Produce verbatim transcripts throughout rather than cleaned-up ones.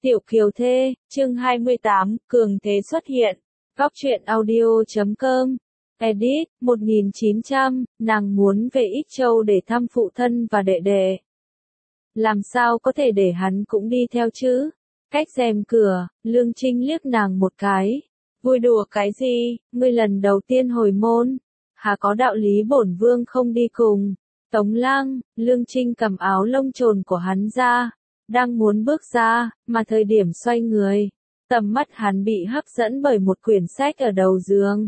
Tiểu Kiều Thê, chương hai mươi tám, Cường Thế xuất hiện. Góc truyện audio chấm com. Edit, một nghìn chín trăm, nàng muốn về Ích Châu để thăm phụ thân và đệ đệ. Làm sao có thể để hắn cũng đi theo chứ? Cách rèm cửa, Lương Trinh liếc nàng một cái. Vui đùa cái gì, ngươi lần đầu tiên hồi môn. Hà có đạo lý bổn vương không đi cùng. Tống Lăng, Lương Trinh cầm áo lông trồn của hắn ra. Đang muốn bước ra, mà thời điểm xoay người, tầm mắt hắn bị hấp dẫn bởi một quyển sách ở đầu giường.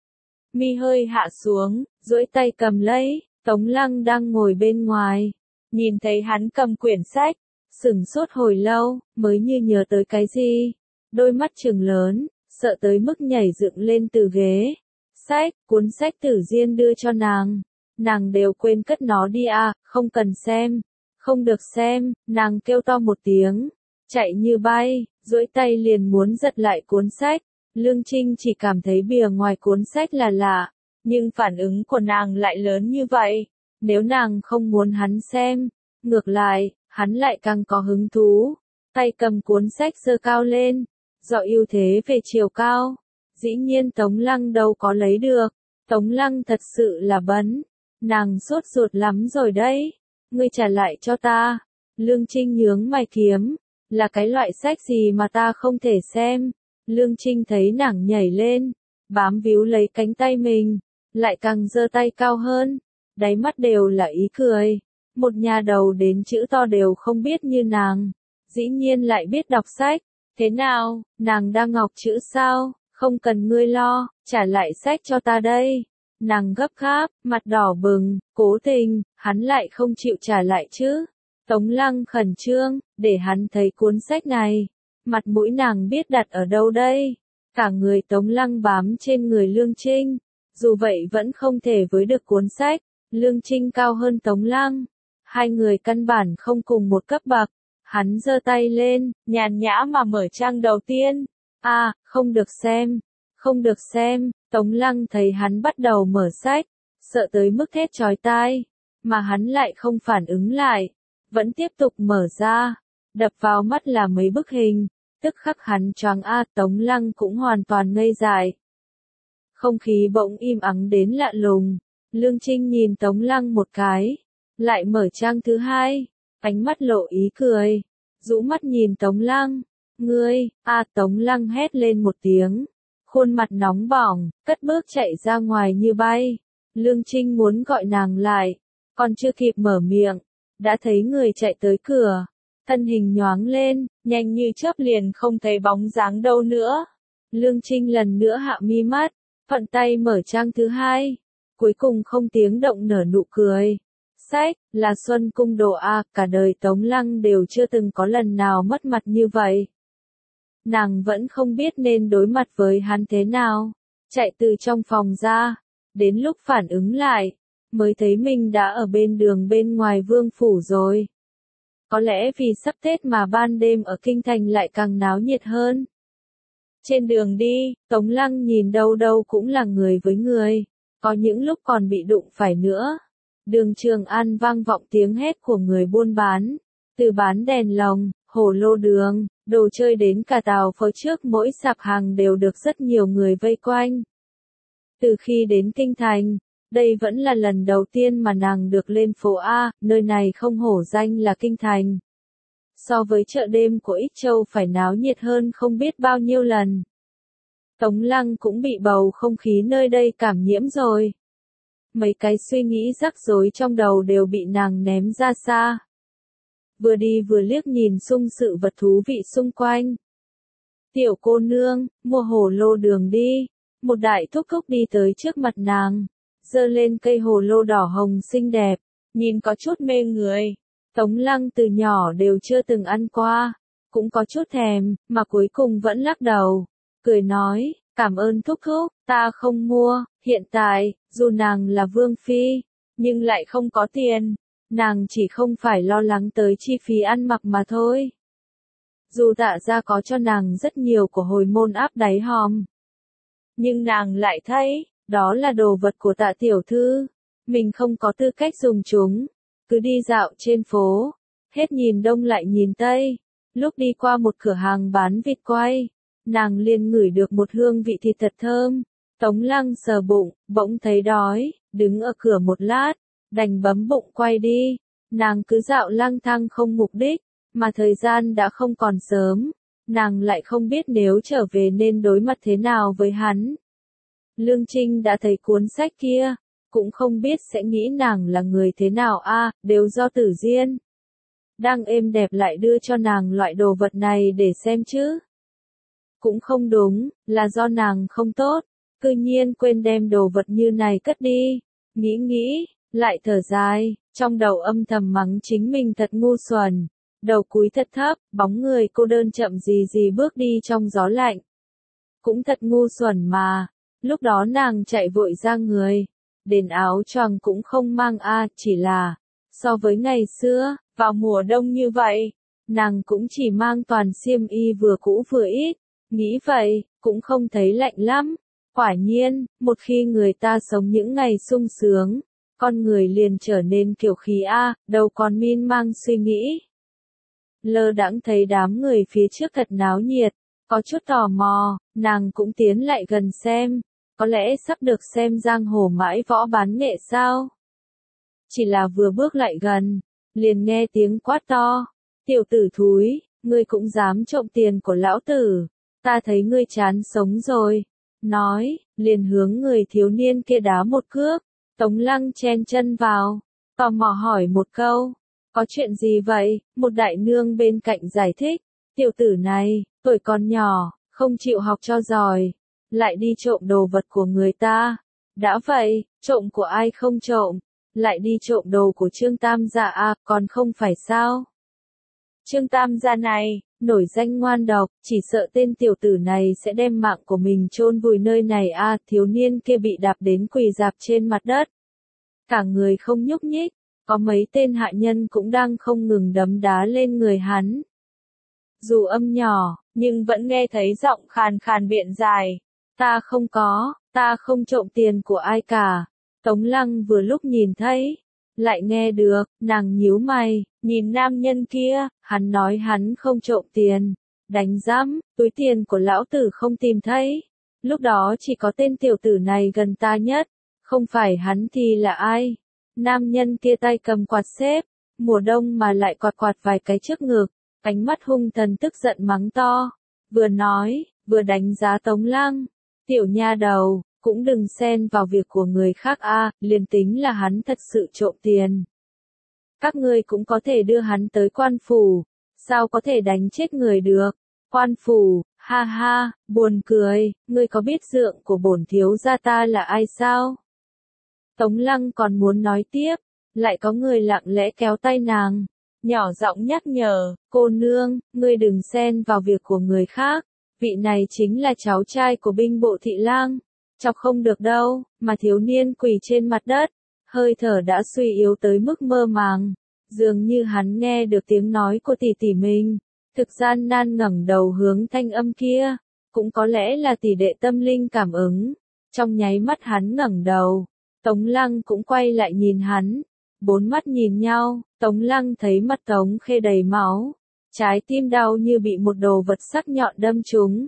Mi hơi hạ xuống, duỗi tay cầm lấy, Tống Lăng đang ngồi bên ngoài. Nhìn thấy hắn cầm quyển sách, sửng sốt hồi lâu, mới như nhớ tới cái gì. Đôi mắt trừng lớn, sợ tới mức nhảy dựng lên từ ghế. Sách, cuốn sách Tử Diên đưa cho nàng. Nàng đều quên cất nó đi à, không cần xem. Không được xem, nàng kêu to một tiếng, chạy như bay, duỗi tay liền muốn giật lại cuốn sách. Lương Trinh chỉ cảm thấy bìa ngoài cuốn sách là lạ, nhưng phản ứng của nàng lại lớn như vậy. Nếu nàng không muốn hắn xem, ngược lại, hắn lại càng có hứng thú. Tay cầm cuốn sách giơ cao lên, do ưu thế về chiều cao. Dĩ nhiên Tống Lăng đâu có lấy được, Tống Lăng thật sự là bấn. Nàng sốt ruột lắm rồi đấy. Ngươi trả lại cho ta. Lương Trinh nhướng mày kiếm. Là cái loại sách gì mà ta không thể xem. Lương Trinh thấy nàng nhảy lên, bám víu lấy cánh tay mình, lại càng giơ tay cao hơn. Đáy mắt đều là ý cười. Một nhà đầu đến chữ to đều không biết như nàng, dĩ nhiên lại biết đọc sách. Thế nào, nàng đang ngọc chữ sao? Không cần ngươi lo, trả lại sách cho ta đây. Nàng gấp gáp, mặt đỏ bừng, cố tình, hắn lại không chịu trả lại chứ. Tống Lăng khẩn trương, để hắn thấy cuốn sách này. Mặt mũi nàng biết đặt ở đâu đây. Cả người Tống Lăng bám trên người Lương Trinh. Dù vậy vẫn không thể với được cuốn sách. Lương Trinh cao hơn Tống Lăng. Hai người căn bản không cùng một cấp bậc. Hắn giơ tay lên, nhàn nhã mà mở trang đầu tiên. À, không được xem. Không được xem. Tống Lăng thấy hắn bắt đầu mở sách, sợ tới mức thét chói tai, mà hắn lại không phản ứng lại, vẫn tiếp tục mở ra, đập vào mắt là mấy bức hình, tức khắc hắn choáng a. Tống Lăng cũng hoàn toàn ngây dại. Không khí bỗng im ắng đến lạ lùng, Lương Trinh nhìn Tống Lăng một cái, lại mở trang thứ hai, ánh mắt lộ ý cười, rũ mắt nhìn Tống Lăng, ngươi, a. Tống Lăng hét lên một tiếng. Khuôn mặt nóng bỏng, cất bước chạy ra ngoài như bay. Lương Trinh muốn gọi nàng lại, còn chưa kịp mở miệng, đã thấy người chạy tới cửa. Thân hình nhoáng lên, nhanh như chớp liền không thấy bóng dáng đâu nữa. Lương Trinh lần nữa hạ mi mắt, thuận tay mở trang thứ hai. Cuối cùng không tiếng động nở nụ cười. Sách, là Xuân Cung Đồ a. Cả đời Tống Lăng đều chưa từng có lần nào mất mặt như vậy. Nàng vẫn không biết nên đối mặt với hắn thế nào. Chạy từ trong phòng ra, đến lúc phản ứng lại, mới thấy mình đã ở bên đường bên ngoài vương phủ rồi. Có lẽ vì sắp Tết mà ban đêm ở kinh thành lại càng náo nhiệt hơn. Trên đường đi, Tống Lăng nhìn đâu đâu cũng là người với người, có những lúc còn bị đụng phải nữa. Đường Trường An vang vọng tiếng hét của người buôn bán, từ bán đèn lồng, hồ lô đường, đồ chơi đến cả tàu phớ, trước mỗi sạp hàng đều được rất nhiều người vây quanh. Từ khi đến kinh thành, đây vẫn là lần đầu tiên mà nàng được lên phố A, nơi này không hổ danh là kinh thành. So với chợ đêm của Ích Châu phải náo nhiệt hơn không biết bao nhiêu lần. Tống Lăng cũng bị bầu không khí nơi đây cảm nhiễm rồi. Mấy cái suy nghĩ rắc rối trong đầu đều bị nàng ném ra xa. Vừa đi vừa liếc nhìn xung sự vật thú vị xung quanh. Tiểu cô nương, mua hồ lô đường đi. Một đại thúc thúc đi tới trước mặt nàng, giơ lên cây hồ lô đỏ hồng xinh đẹp, nhìn có chút mê người. Tống Lăng từ nhỏ đều chưa từng ăn qua, cũng có chút thèm, mà cuối cùng vẫn lắc đầu, cười nói, cảm ơn thúc thúc, ta không mua. Hiện tại, dù nàng là vương phi, nhưng lại không có tiền. Nàng chỉ không phải lo lắng tới chi phí ăn mặc mà thôi. Dù Tạ gia có cho nàng rất nhiều của hồi môn áp đáy hòm, nhưng nàng lại thấy, đó là đồ vật của Tạ tiểu thư. Mình không có tư cách dùng chúng. Cứ đi dạo trên phố, hết nhìn đông lại nhìn tây, Lúc đi qua một cửa hàng bán vịt quay, nàng liền ngửi được một hương vị thịt thật thơm. Tống Lăng sờ bụng, bỗng thấy đói, đứng ở cửa một lát, đành bấm bụng quay đi. Nàng cứ dạo lang thang không mục đích, mà thời gian đã không còn sớm, nàng lại không biết nếu trở về nên đối mặt thế nào với hắn. Lương Trinh đã thấy cuốn sách kia, cũng không biết sẽ nghĩ nàng là người thế nào a, à, đều do Tử Diên. Đang êm đẹp lại đưa cho nàng loại đồ vật này để xem chứ. Cũng không đúng, là do nàng không tốt, cư nhiên quên đem đồ vật như này cất đi. Nghĩ nghĩ, lại thở dài, trong đầu âm thầm mắng chính mình thật ngu xuẩn. Đầu cúi thật thấp, bóng người cô đơn chậm gì gì bước đi trong gió lạnh. Cũng thật ngu xuẩn mà, lúc đó nàng chạy vội ra người, đến áo choàng cũng không mang a, chỉ là, so với ngày xưa, vào mùa đông như vậy, nàng cũng chỉ mang toàn xiêm y vừa cũ vừa ít, nghĩ vậy, cũng không thấy lạnh lắm. Quả nhiên, một khi người ta sống những ngày sung sướng, con người liền trở nên kiểu khí a, đâu còn miên mang suy nghĩ. Lơ đãng thấy đám người phía trước thật náo nhiệt, có chút tò mò, nàng cũng tiến lại gần xem, có lẽ sắp được xem giang hồ mãi võ bán nghệ sao. Chỉ là vừa bước lại gần, liền nghe tiếng quát to, tiểu tử thúi, ngươi cũng dám trộm tiền của lão tử, ta thấy ngươi chán sống rồi. Nói, liền hướng người thiếu niên kia đá một cước. Tống Lăng chen chân vào, tò mò hỏi một câu, có chuyện gì vậy? Một đại nương bên cạnh giải thích, tiểu tử này, tuổi còn nhỏ, không chịu học cho giỏi, lại đi trộm đồ vật của người ta. Đã vậy, trộm của ai không trộm, lại đi trộm đồ của Trương Tam gia à, còn không phải sao? Trương Tam gia này, nổi danh ngoan độc, chỉ sợ tên tiểu tử này sẽ đem mạng của mình chôn vùi nơi này a, à, thiếu niên kia bị đạp đến quỳ rạp trên mặt đất. Cả người không nhúc nhích, có mấy tên hạ nhân cũng đang không ngừng đấm đá lên người hắn. Dù âm nhỏ, nhưng vẫn nghe thấy giọng khàn khàn biện dài, ta không có, ta không trộm tiền của ai cả. Tống Lăng vừa lúc nhìn thấy, lại nghe được, nàng nhíu mày, nhìn nam nhân kia, hắn nói hắn không trộm tiền, đánh rắm, túi tiền của lão tử không tìm thấy, lúc đó chỉ có tên tiểu tử này gần ta nhất, không phải hắn thì là ai? Nam nhân kia tay cầm quạt xếp, mùa đông mà lại quạt quạt vài cái trước ngực, ánh mắt hung thần tức giận mắng to, vừa nói, vừa đánh giá Tống Lăng, tiểu nha đầu. Cũng đừng xen vào việc của người khác a, à, liền tính là hắn thật sự trộm tiền. Các ngươi cũng có thể đưa hắn tới quan phủ, sao có thể đánh chết người được? Quan phủ, ha ha, buồn cười, ngươi có biết dượng của bổn thiếu gia ta là ai sao? Tống Lăng còn muốn nói tiếp, lại có người lặng lẽ kéo tay nàng, nhỏ giọng nhắc nhở, cô nương, ngươi đừng xen vào việc của người khác, vị này chính là cháu trai của binh bộ thị lang. Chọc không được đâu, mà thiếu niên quỳ trên mặt đất, hơi thở đã suy yếu tới mức mơ màng, dường như hắn nghe được tiếng nói của tỷ tỷ mình, thực gian nan ngẩng đầu hướng thanh âm kia, cũng có lẽ là tỷ đệ tâm linh cảm ứng, trong nháy mắt hắn ngẩng đầu, Tống Lăng cũng quay lại nhìn hắn, bốn mắt nhìn nhau, Tống Lăng thấy mắt Tống Khê đầy máu, trái tim đau như bị một đồ vật sắc nhọn đâm trúng.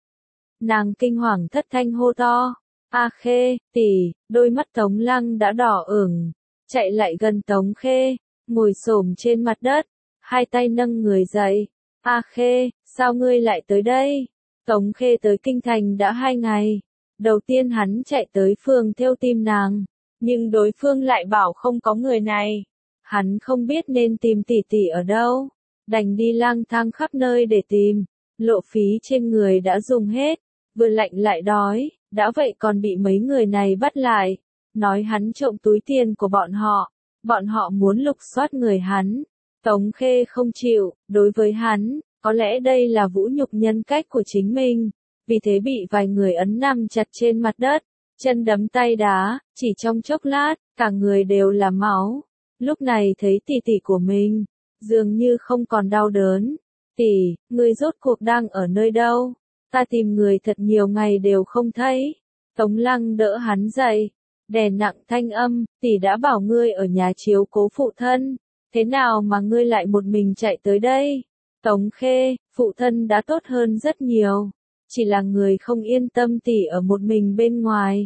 Nàng kinh hoàng thất thanh hô to. A Khê, tỷ, đôi mắt Tống Lăng đã đỏ ửng, chạy lại gần Tống Khê, ngồi xổm trên mặt đất, hai tay nâng người dậy. A Khê, sao ngươi lại tới đây? Tống Khê tới kinh thành đã hai ngày, đầu tiên hắn chạy tới phường theo tìm nàng, nhưng đối phương lại bảo không có người này. Hắn không biết nên tìm tỷ tỷ ở đâu, đành đi lang thang khắp nơi để tìm, lộ phí trên người đã dùng hết, vừa lạnh lại đói. Đã vậy còn bị mấy người này bắt lại, nói hắn trộm túi tiền của bọn họ, bọn họ muốn lục soát người hắn. Tống Khê không chịu, đối với hắn, có lẽ đây là vũ nhục nhân cách của chính mình, vì thế bị vài người ấn nằm chặt trên mặt đất, chân đấm tay đá, chỉ trong chốc lát, cả người đều là máu. Lúc này thấy tỷ tỷ của mình, dường như không còn đau đớn. Tỷ, ngươi rốt cuộc đang ở nơi đâu? Ta tìm người thật nhiều ngày đều không thấy. Tống Lăng đỡ hắn dậy, đè nặng thanh âm, tỷ đã bảo ngươi ở nhà chiếu cố phụ thân, thế nào mà ngươi lại một mình chạy tới đây? Tống Khê, phụ thân đã tốt hơn rất nhiều. Chỉ là người không yên tâm tỷ ở một mình bên ngoài.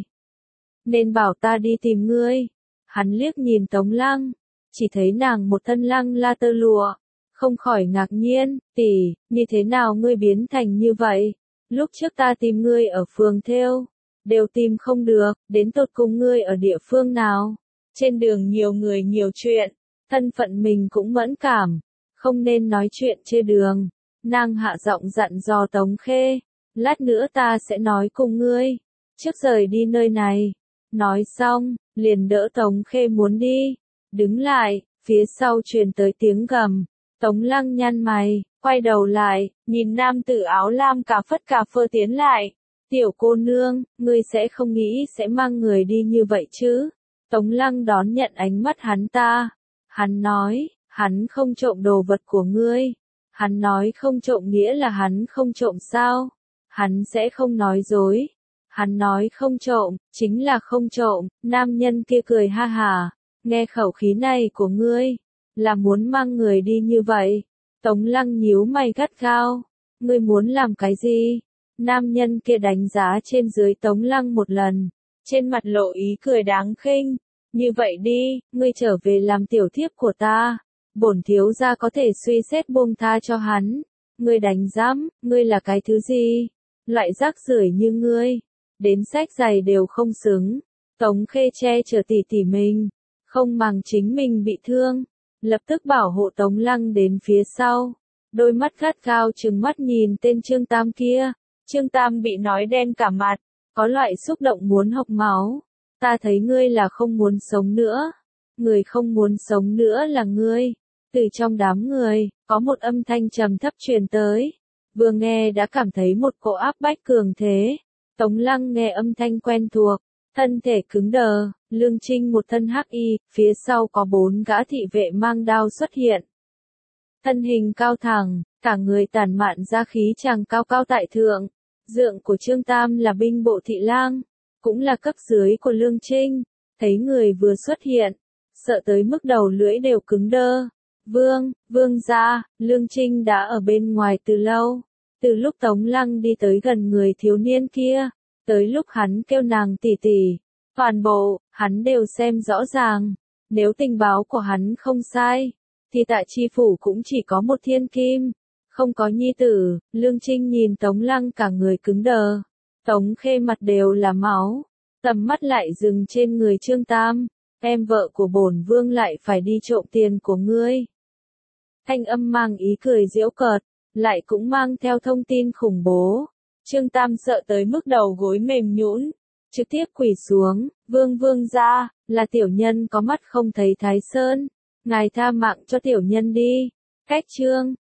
Nên bảo ta đi tìm ngươi. Hắn liếc nhìn Tống Lăng. Chỉ thấy nàng một thân lăng la tơ lụa. Không khỏi ngạc nhiên, tỷ, như thế nào ngươi biến thành như vậy? Lúc trước ta tìm ngươi ở phường thêu. Đều tìm không được, đến tột cùng ngươi ở địa phương nào? Trên đường nhiều người nhiều chuyện. Thân phận mình cũng mẫn cảm. Không nên nói chuyện trên đường. Nàng hạ giọng dặn dò Tống Khê. Lát nữa ta sẽ nói cùng ngươi. Trước rời đi nơi này. Nói xong, liền đỡ Tống Khê muốn đi. Đứng lại, phía sau truyền tới tiếng gầm. Tống Lăng nhăn mày, quay đầu lại, nhìn nam tử áo lam cà phất cà phơ tiến lại. Tiểu cô nương, ngươi sẽ không nghĩ sẽ mang người đi như vậy chứ? Tống Lăng đón nhận ánh mắt hắn ta. Hắn nói, hắn không trộm đồ vật của ngươi. Hắn nói không trộm nghĩa là hắn không trộm sao? Hắn sẽ không nói dối. Hắn nói không trộm, chính là không trộm. Nam nhân kia cười ha hà. Nghe khẩu khí này của ngươi, là muốn mang người đi như vậy. Tống Lăng nhíu mày gắt gao. Ngươi muốn làm cái gì? Nam nhân kia đánh giá trên dưới Tống Lăng một lần. Trên mặt lộ ý cười đáng khinh. Như vậy đi, ngươi trở về làm tiểu thiếp của ta. Bổn thiếu gia có thể suy xét buông tha cho hắn. Ngươi đánh giám, ngươi là cái thứ gì? Loại rác rưởi như ngươi. Đến sách giày đều không xứng. Tống Khê che chở tỷ tỷ mình. Không màng chính mình bị thương. Lập tức bảo hộ Tống Lăng đến phía sau. Đôi mắt gắt gao trừng mắt nhìn tên Trương Tam kia. Trương Tam bị nói đen cả mặt. Có loại xúc động muốn hộc máu. Ta thấy ngươi là không muốn sống nữa. Người không muốn sống nữa là ngươi. Từ trong đám người, có một âm thanh trầm thấp truyền tới. Vừa nghe đã cảm thấy một cỗ áp bách cường thế. Tống Lăng nghe âm thanh quen thuộc. Thân thể cứng đờ, Lương Trinh một thân hắc y, phía sau có bốn gã thị vệ mang đao xuất hiện. Thân hình cao thẳng, cả người tản mạn ra khí chàng cao cao tại thượng. Dượng của Trương Tam là binh bộ thị lang, cũng là cấp dưới của Lương Trinh. Thấy người vừa xuất hiện, sợ tới mức đầu lưỡi đều cứng đơ. Vương, vương gia, Lương Trinh đã ở bên ngoài từ lâu. Từ lúc Tống Lăng đi tới gần người thiếu niên kia, tới lúc hắn kêu nàng tỷ tỷ, toàn bộ, hắn đều xem rõ ràng. Nếu tình báo của hắn không sai, thì tại chi phủ cũng chỉ có một thiên kim, không có nhi tử. Lương Trinh nhìn Tống Lăng cả người cứng đờ. Tống Khê mặt đều là máu, tầm mắt lại dừng trên người Trương Tam. Em vợ của bổn vương lại phải đi trộm tiền của ngươi. Thanh âm mang ý cười giễu cợt, lại cũng mang theo thông tin khủng bố. Trương Tam sợ tới mức đầu gối mềm nhũn, trực tiếp quỳ xuống. Vương vương gia, là tiểu nhân có mắt không thấy Thái Sơn. Ngài tha mạng cho tiểu nhân đi. Cách Trương,